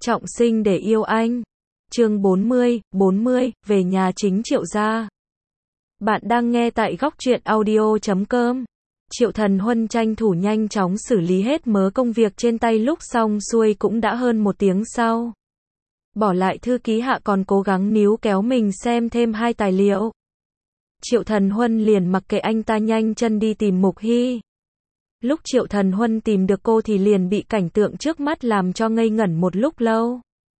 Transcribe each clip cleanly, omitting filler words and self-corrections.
Trọng sinh để yêu anh. Chương 40, về nhà chính Triệu gia. Bạn đang nghe tại góc truyện audio.com. Triệu Thần Huân tranh thủ nhanh chóng xử lý hết mớ công việc trên tay, lúc xong xuôi cũng đã hơn 1 tiếng sau. Bỏ lại thư ký hạ còn cố gắng níu kéo mình xem thêm 2 tài liệu. Triệu Thần Huân liền mặc kệ anh ta, nhanh chân đi tìm Mục Hy. Lúc Triệu Thần Huân tìm được cô thì liền bị cảnh tượng trước mắt làm cho ngây ngẩn một lúc lâu.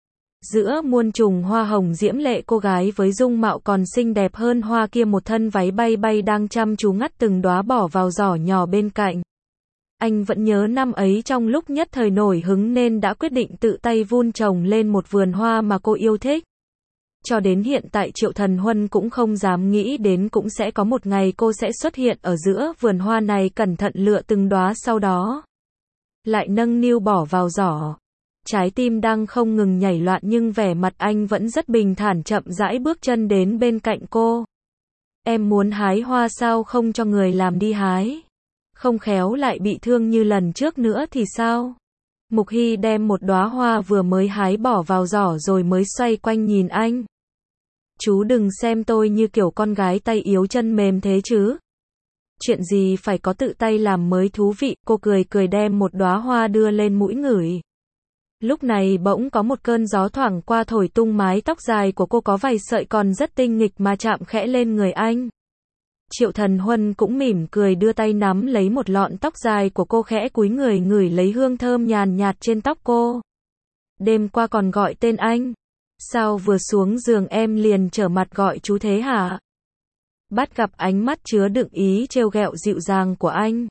Giữa muôn trùng hoa hồng diễm lệ, cô gái với dung mạo còn xinh đẹp hơn hoa kia, một thân váy bay bay đang chăm chú ngắt từng đóa bỏ vào giỏ nhỏ bên cạnh. Anh vẫn nhớ năm ấy trong lúc nhất thời nổi hứng nên đã quyết định tự tay vun trồng lên một vườn hoa mà cô yêu thích. Cho đến hiện tại Triệu Thần Huân cũng không dám nghĩ đến cũng sẽ có một ngày cô sẽ xuất hiện ở giữa vườn hoa này, cẩn thận lựa từng đóa, sau đó lại nâng niu bỏ vào giỏ. Trái tim đang không ngừng nhảy loạn nhưng vẻ mặt anh vẫn rất bình thản, chậm rãi bước chân đến bên cạnh cô. Em muốn hái hoa sao, không cho người làm đi hái? Không khéo lại bị thương như lần trước nữa thì sao? Mục Hy đem một đóa hoa vừa mới hái bỏ vào giỏ rồi mới xoay quanh nhìn anh. Chú đừng xem tôi như kiểu con gái tay yếu chân mềm thế chứ. Chuyện gì phải có tự tay làm mới thú vị. Cô cười cười đem một đóa hoa đưa lên mũi ngửi. Lúc này bỗng có một cơn gió thoảng qua thổi tung mái tóc dài của cô, có vài sợi còn rất tinh nghịch mà chạm khẽ lên người anh. Triệu Thần Huân cũng mỉm cười đưa tay nắm lấy một lọn tóc dài của cô, khẽ cúi người ngửi lấy hương thơm nhàn nhạt trên tóc cô. Đêm qua còn gọi tên anh. Sao vừa xuống giường em liền trở mặt gọi chú thế hả? Bắt gặp ánh mắt chứa đựng ý trêu ghẹo dịu dàng của anh.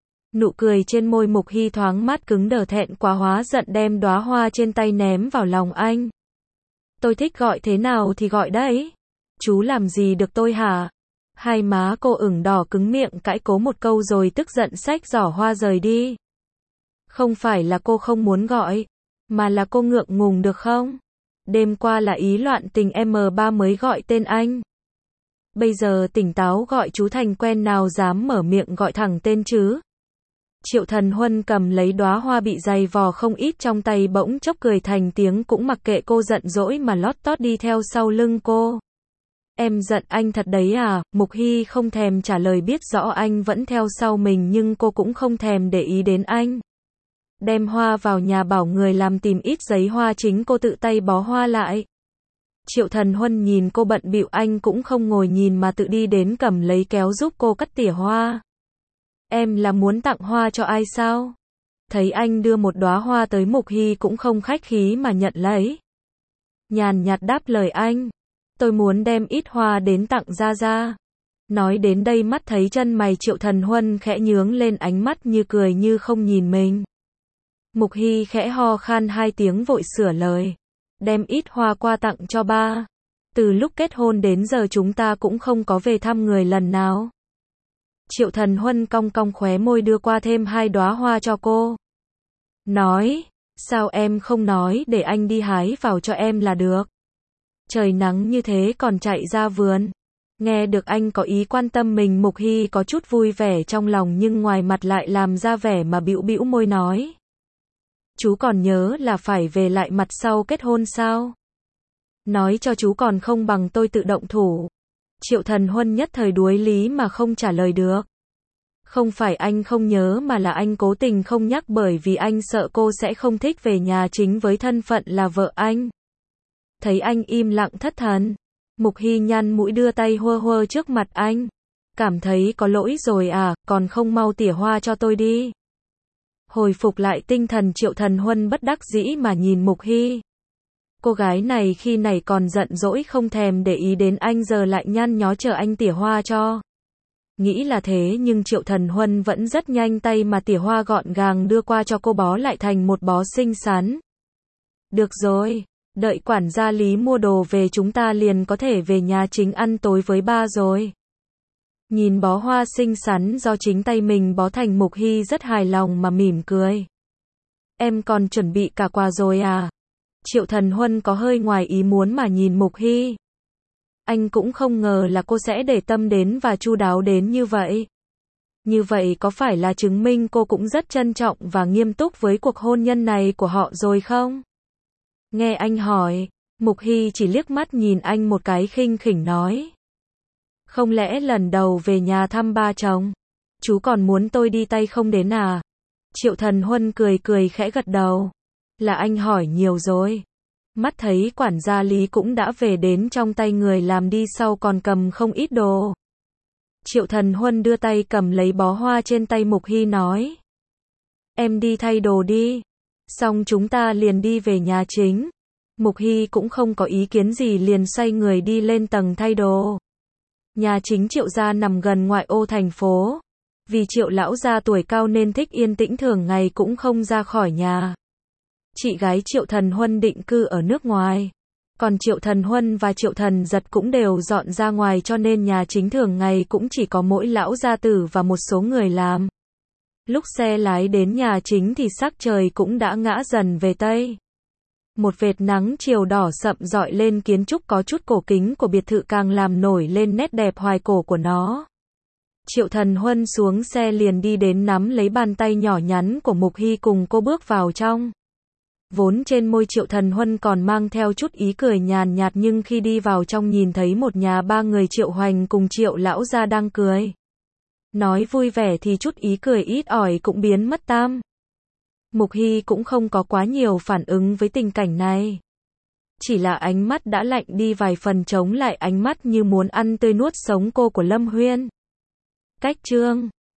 Nụ cười trên môi Mục Hy thoáng mát cứng đờ, thẹn quá hóa giận đem đóa hoa trên tay ném vào lòng anh. Tôi thích gọi thế nào thì gọi đấy. Chú làm gì được tôi hả? Hai má cô ửng đỏ, cứng miệng cãi cố một câu rồi tức giận xách giỏ hoa rời đi. Không phải là cô không muốn gọi, mà là cô ngượng ngùng được không? Đêm qua là ý loạn tình M3 mới gọi tên anh. Bây giờ tỉnh táo gọi chú thành quen, nào dám mở miệng gọi thẳng tên chứ? Triệu Thần Huân cầm lấy đóa hoa bị dày vò không ít trong tay, bỗng chốc cười thành tiếng, cũng mặc kệ cô giận dỗi mà lót tót đi theo sau lưng cô. Em giận anh thật đấy à? Mục Hy không thèm trả lời, biết rõ anh vẫn theo sau mình nhưng cô cũng không thèm để ý đến anh. Đem hoa vào nhà bảo người làm tìm ít giấy hoa, chính cô tự tay bó hoa lại. Triệu Thần Huân nhìn cô bận bịu, anh cũng không ngồi nhìn mà tự đi đến cầm lấy kéo giúp cô cắt tỉa hoa. Em là muốn tặng hoa cho ai sao? Thấy anh đưa một đóa hoa tới, Mục Hy cũng không khách khí mà nhận lấy. Nhàn nhạt đáp lời anh. Tôi muốn đem ít hoa đến tặng Gia Gia. Nói đến đây mắt thấy chân mày Triệu Thần Huân khẽ nhướng lên, ánh mắt như cười như không nhìn mình. Mục Hy khẽ ho khan 2 tiếng vội sửa lời. Đem ít hoa qua tặng cho ba. Từ lúc kết hôn đến giờ chúng ta cũng không có về thăm người lần nào. Triệu Thần Huân cong cong khóe môi đưa qua thêm 2 đóa hoa cho cô. Nói, sao em không nói để anh đi hái vào cho em là được. Trời nắng như thế còn chạy ra vườn. Nghe được anh có ý quan tâm mình, Mục Hy có chút vui vẻ trong lòng nhưng ngoài mặt lại làm ra vẻ mà bĩu bĩu môi nói. Chú còn nhớ là phải về lại mặt sau kết hôn sao? Nói cho chú còn không bằng tôi tự động thủ. Triệu Thần Huân nhất thời đuối lý mà không trả lời được. Không phải anh không nhớ mà là anh cố tình không nhắc, bởi vì anh sợ cô sẽ không thích về nhà chính với thân phận là vợ anh. Thấy anh im lặng thất thần, Mục Hy nhăn mũi đưa tay hơ hơ trước mặt anh. Cảm thấy có lỗi rồi à, còn không mau tỉa hoa cho tôi đi. Hồi phục lại tinh thần, Triệu Thần Huân bất đắc dĩ mà nhìn Mục Hy. Cô gái này khi này còn giận dỗi không thèm để ý đến anh, giờ lại nhăn nhó chờ anh tỉa hoa cho. Nghĩ là thế nhưng Triệu Thần Huân vẫn rất nhanh tay mà tỉa hoa gọn gàng đưa qua cho cô, bó lại thành một bó xinh xắn. Được rồi, đợi quản gia Lý mua đồ về chúng ta liền có thể về nhà chính ăn tối với ba rồi. Nhìn bó hoa xinh xắn do chính tay mình bó thành, Mục Hy rất hài lòng mà mỉm cười. Em còn chuẩn bị cả quà rồi à? Triệu Thần Huân có hơi ngoài ý muốn mà nhìn Mục Hy. Anh cũng không ngờ là cô sẽ để tâm đến và chu đáo đến như vậy. Như vậy có phải là chứng minh cô cũng rất trân trọng và nghiêm túc với cuộc hôn nhân này của họ rồi không? Nghe anh hỏi, Mục Hy chỉ liếc mắt nhìn anh một cái khinh khỉnh nói. Không lẽ lần đầu về nhà thăm ba chồng, chú còn muốn tôi đi tay không đến à? Triệu Thần Huân cười cười khẽ gật đầu. Là anh hỏi nhiều rồi. Mắt thấy quản gia Lý cũng đã về đến trong tay người làm đi sau còn cầm không ít đồ. Triệu Thần Huân đưa tay cầm lấy bó hoa trên tay Mục Hy nói. Em đi thay đồ đi. Xong chúng ta liền đi về nhà chính. Mục Hy cũng không có ý kiến gì liền xoay người đi lên tầng thay đồ. Nhà chính Triệu gia nằm gần ngoại ô thành phố. Vì Triệu lão gia tuổi cao nên thích yên tĩnh thường ngày cũng không ra khỏi nhà. Chị gái Triệu Thần Huân định cư ở nước ngoài. Còn Triệu Thần Huân và Triệu Thần Giật cũng đều dọn ra ngoài cho nên nhà chính thường ngày cũng chỉ có mỗi lão gia tử và một số người làm. Lúc xe lái đến nhà chính thì sắc trời cũng đã ngã dần về Tây. Một vệt nắng chiều đỏ sậm rọi lên kiến trúc có chút cổ kính của biệt thự càng làm nổi lên nét đẹp hoài cổ của nó. Triệu Thần Huân xuống xe liền đi đến nắm lấy bàn tay nhỏ nhắn của Mục Hy cùng cô bước vào trong. Vốn trên môi Triệu Thần Huân còn mang theo chút ý cười nhàn nhạt nhưng khi đi vào trong nhìn thấy một nhà ba người Triệu Hoành cùng Triệu lão gia đang cười. Nói vui vẻ thì chút ý cười ít ỏi cũng biến mất tam. Mục Hy cũng không có quá nhiều phản ứng với tình cảnh này. Chỉ là ánh mắt đã lạnh đi vài phần chống lại ánh mắt như muốn ăn tươi nuốt sống cô của Lâm Huyên. Cách chương